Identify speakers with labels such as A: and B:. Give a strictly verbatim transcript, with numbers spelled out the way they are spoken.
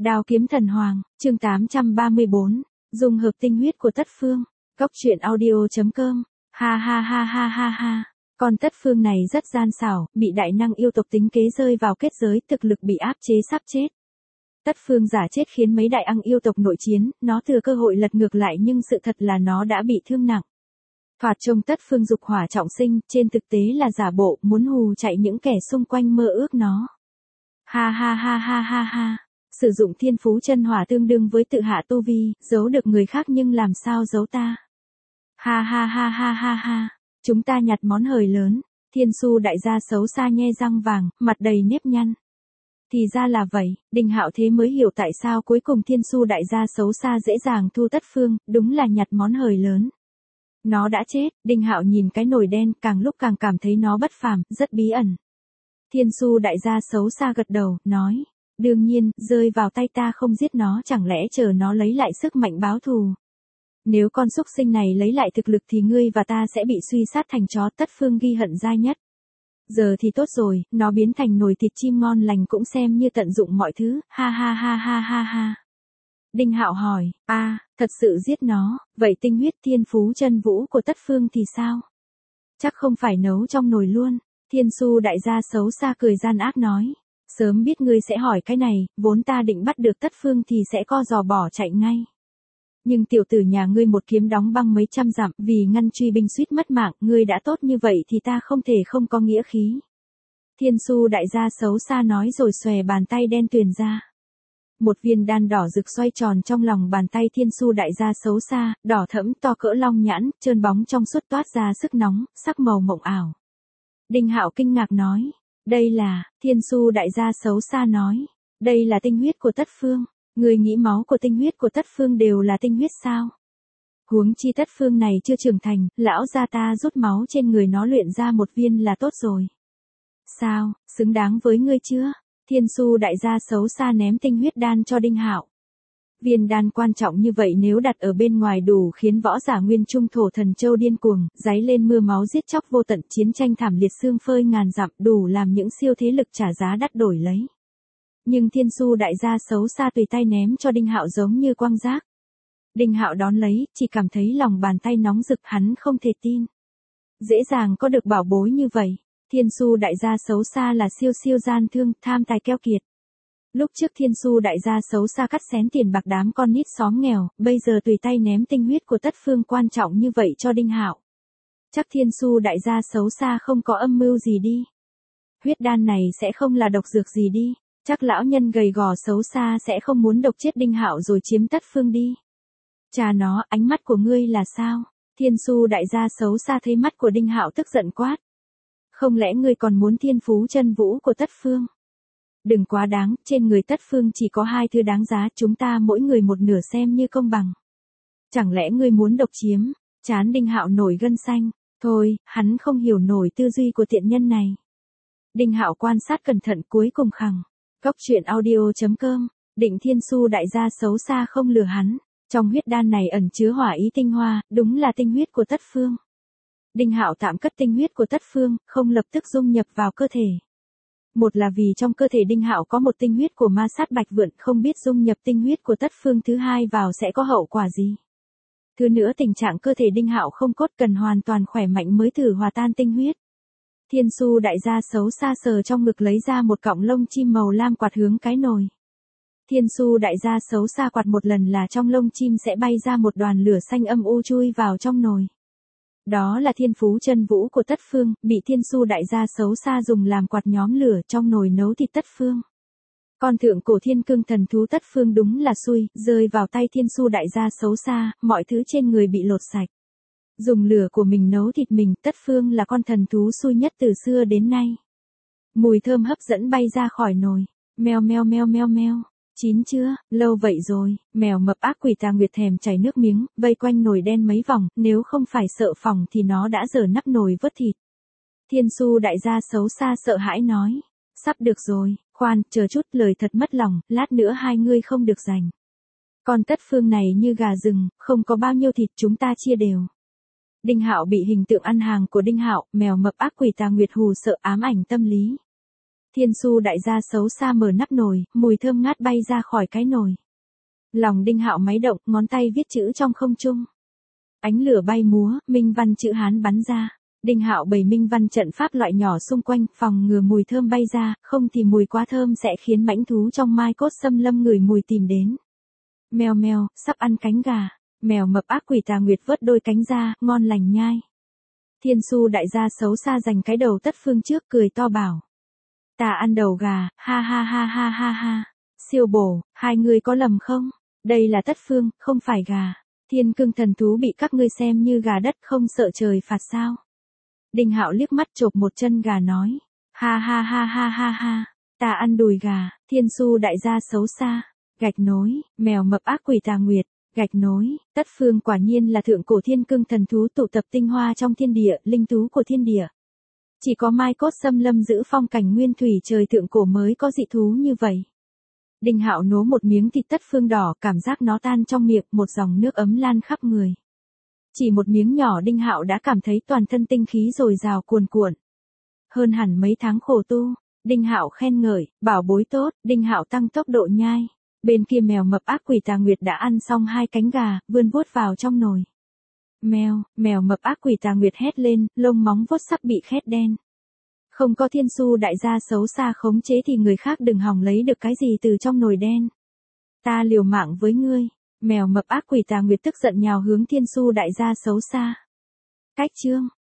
A: Đao kiếm thần hoàng, chương tám trăm ba mươi bốn, dung hợp tinh huyết của Tất Phương. Cốc truyện audio chấm com. Ha ha ha ha ha ha. Con Tất Phương này rất gian xảo, bị đại năng yêu tộc tính kế rơi vào kết giới, thực lực bị áp chế sắp chết. Tất Phương giả chết khiến mấy đại năng yêu tộc nội chiến, nó thừa cơ hội lật ngược lại nhưng sự thật là nó đã bị thương nặng. Thoạt trông Tất Phương dục hỏa trọng sinh, trên thực tế là giả bộ, muốn hù chạy những kẻ xung quanh mơ ước nó. Ha ha ha ha ha ha. Sử dụng thiên phú chân hỏa tương đương với tự hạ tu vi, giấu được người khác nhưng làm sao giấu ta. Ha ha ha ha ha ha. Chúng ta nhặt món hời lớn. Thiên Su đại gia xấu xa nhe răng vàng, mặt đầy nếp nhăn. Thì ra là vậy, Đinh Hạo thế mới hiểu tại sao cuối cùng Thiên Su đại gia xấu xa dễ dàng thu Tất Phương, đúng là nhặt món hời lớn. Nó đã chết, Đinh Hạo nhìn cái nồi đen, càng lúc càng cảm thấy nó bất phàm, rất bí ẩn. Thiên Su đại gia xấu xa gật đầu, nói. Đương nhiên, rơi vào tay ta không giết nó, chẳng lẽ chờ nó lấy lại sức mạnh báo thù. Nếu con súc sinh này lấy lại thực lực thì ngươi và ta sẽ bị suy sát thành chó. Tất Phương ghi hận dai nhất. Giờ thì tốt rồi, nó biến thành nồi thịt chim ngon lành cũng xem như tận dụng mọi thứ, ha ha ha ha ha ha. Đinh Hạo hỏi, a, à, thật sự giết nó, vậy tinh huyết thiên phú chân vũ của Tất Phương thì sao? Chắc không phải nấu trong nồi luôn. Thiên Su đại gia xấu xa cười gian ác nói. Sớm biết ngươi sẽ hỏi cái này, vốn ta định bắt được Tất Phương thì sẽ co giò bỏ chạy ngay. Nhưng tiểu tử nhà ngươi một kiếm đóng băng mấy trăm dặm, vì ngăn truy binh suýt mất mạng, ngươi đã tốt như vậy thì ta không thể không có nghĩa khí. Thiên Su đại gia xấu xa nói rồi xòe bàn tay đen tuyền ra. Một viên đan đỏ rực xoay tròn trong lòng bàn tay Thiên Su đại gia xấu xa, đỏ thẫm to cỡ long nhãn, trơn bóng trong suốt toát ra sức nóng, sắc màu mộng ảo. Đinh Hạo kinh ngạc nói. Đây là, Thiên Su đại gia xấu xa nói. Đây là tinh huyết của Tất Phương. Người nghĩ máu của tinh huyết của Tất Phương đều là tinh huyết sao? Huống chi Tất Phương này chưa trưởng thành, lão gia ta rút máu trên người nó luyện ra một viên là tốt rồi. Sao, xứng đáng với ngươi chưa? Thiên Su đại gia xấu xa ném tinh huyết đan cho Đinh Hạo. Viên đan quan trọng như vậy nếu đặt ở bên ngoài đủ khiến võ giả nguyên trung thổ thần châu điên cuồng, giấy lên mưa máu giết chóc vô tận, chiến tranh thảm liệt xương phơi ngàn dặm, đủ làm những siêu thế lực trả giá đắt đổi lấy. Nhưng Thiên Su đại gia xấu xa tùy tay ném cho Đinh Hạo giống như quang giác. Đinh Hạo đón lấy, chỉ cảm thấy lòng bàn tay nóng rực, hắn không thể tin. Dễ dàng có được bảo bối như vậy. Thiên Su đại gia xấu xa là siêu siêu gian thương, tham tài keo kiệt. Lúc trước Thiên Su đại gia xấu xa cắt xén tiền bạc đám con nít xóm nghèo, bây giờ tùy tay ném tinh huyết của Tất Phương quan trọng như vậy cho Đinh Hạo. Chắc Thiên Su đại gia xấu xa không có âm mưu gì đi. Huyết đan này sẽ không là độc dược gì đi. Chắc lão nhân gầy gò xấu xa sẽ không muốn độc chết Đinh Hạo rồi chiếm Tất Phương đi. Chà nó, ánh mắt của ngươi là sao? Thiên Su đại gia xấu xa thấy mắt của Đinh Hạo tức giận quát. Không lẽ ngươi còn muốn thiên phú chân vũ của Tất Phương? Đừng quá đáng, trên người Tất Phương chỉ có hai thứ đáng giá, chúng ta mỗi người một nửa xem như công bằng. Chẳng lẽ ngươi muốn độc chiếm? Chán Đinh Hạo nổi gân xanh. Thôi, hắn không hiểu nổi tư duy của tiện nhân này. Đinh Hạo quan sát cẩn thận cuối cùng khẳng. Cốc truyện audio chấm com, định Thiên Su đại gia xấu xa không lừa hắn. Trong huyết đan này ẩn chứa hỏa ý tinh hoa, đúng là tinh huyết của Tất Phương. Đinh Hạo tạm cất tinh huyết của Tất Phương, không lập tức dung nhập vào cơ thể. Một là vì trong cơ thể Đinh Hạo có một tinh huyết của ma sát bạch vượn, không biết dung nhập tinh huyết của Tất Phương thứ hai vào sẽ có hậu quả gì. Thứ nữa tình trạng cơ thể Đinh Hạo không cốt, cần hoàn toàn khỏe mạnh mới thử hòa tan tinh huyết. Thiên Su đại gia xấu xa sờ trong ngực lấy ra một cọng lông chim màu lam quạt hướng cái nồi. Thiên Su đại gia xấu xa quạt một lần là trong lông chim sẽ bay ra một đoàn lửa xanh âm u chui vào trong nồi. Đó là thiên phú chân vũ của Tất Phương, bị Thiên Su đại gia xấu xa dùng làm quạt nhóm lửa trong nồi nấu thịt Tất Phương. Con thượng cổ thiên cương thần thú Tất Phương đúng là xui, rơi vào tay Thiên Su đại gia xấu xa, mọi thứ trên người bị lột sạch. Dùng lửa của mình nấu thịt mình, Tất Phương là con thần thú xui nhất từ xưa đến nay. Mùi thơm hấp dẫn bay ra khỏi nồi. Meo meo meo meo meo. Chín chưa, lâu vậy rồi, mèo mập ác quỷ Tà Nguyệt thèm chảy nước miếng, vây quanh nồi đen mấy vòng, nếu không phải sợ phỏng thì nó đã dở nắp nồi vớt thịt. Thiên Su đại gia xấu xa sợ hãi nói. Sắp được rồi, khoan, chờ chút, lời thật mất lòng, lát nữa hai ngươi không được giành. Con Tất Phương này như gà rừng, không có bao nhiêu thịt, chúng ta chia đều. Đinh Hạo bị hình tượng ăn hàng của Đinh Hạo, mèo mập ác quỷ Tà Nguyệt hù sợ ám ảnh tâm lý. Thiên su đại gia xấu xa mở nắp nồi, mùi thơm ngát bay ra khỏi cái nồi. Lòng Đinh Hạo máy động, ngón tay viết chữ trong không trung. Ánh lửa bay múa, minh văn chữ Hán bắn ra. Đinh Hạo bày minh văn trận pháp loại nhỏ xung quanh, phòng ngừa mùi thơm bay ra, không thì mùi quá thơm sẽ khiến mãnh thú trong mai cốt xâm lâm ngửi mùi tìm đến. Mèo mèo, sắp ăn cánh gà. Mèo mập ác quỷ tà nguyệt vớt đôi cánh ra, ngon lành nhai. Thiên su đại gia xấu xa giành cái đầu Tất Phương trước, cười to bảo. Ta ăn đầu gà, ha ha ha ha ha ha. Siêu bổ, hai người có lầm không? Đây là Tất Phương, không phải gà. Thiên cương thần thú bị các ngươi xem như gà đất, không sợ trời phạt sao? Đinh Hạo liếc mắt chộp một chân gà nói. Ha ha ha ha ha ha. Ta ăn đùi gà. Thiên su đại gia xấu xa. Gạch nối, mèo mập ác quỷ tà nguyệt. Gạch nối, Tất Phương quả nhiên là thượng cổ thiên cương thần thú tụ tập tinh hoa trong thiên địa, linh thú của thiên địa. Chỉ có mai cốt xâm lâm giữ phong cảnh nguyên thủy trời thượng cổ mới có dị thú như vậy. Đinh Hạo nố một miếng thịt Tất Phương đỏ, cảm giác nó tan trong miệng, một dòng nước ấm lan khắp người. Chỉ một miếng nhỏ Đinh Hạo đã cảm thấy toàn thân tinh khí dồi dào cuồn cuộn. Hơn hẳn mấy tháng khổ tu, Đinh Hạo khen ngợi, bảo bối tốt, Đinh Hạo tăng tốc độ nhai. Bên kia mèo mập ác quỷ tà nguyệt đã ăn xong hai cánh gà, vươn vuốt vào trong nồi. Mèo, mèo mập ác quỷ tà nguyệt hét lên, lông móng vuốt sắp bị khét đen. Không có thiên su đại gia xấu xa khống chế thì người khác đừng hòng lấy được cái gì từ trong nồi đen. Ta liều mạng với ngươi. Mèo mập ác quỷ tà nguyệt tức giận nhào hướng thiên su đại gia xấu xa. Cách chương.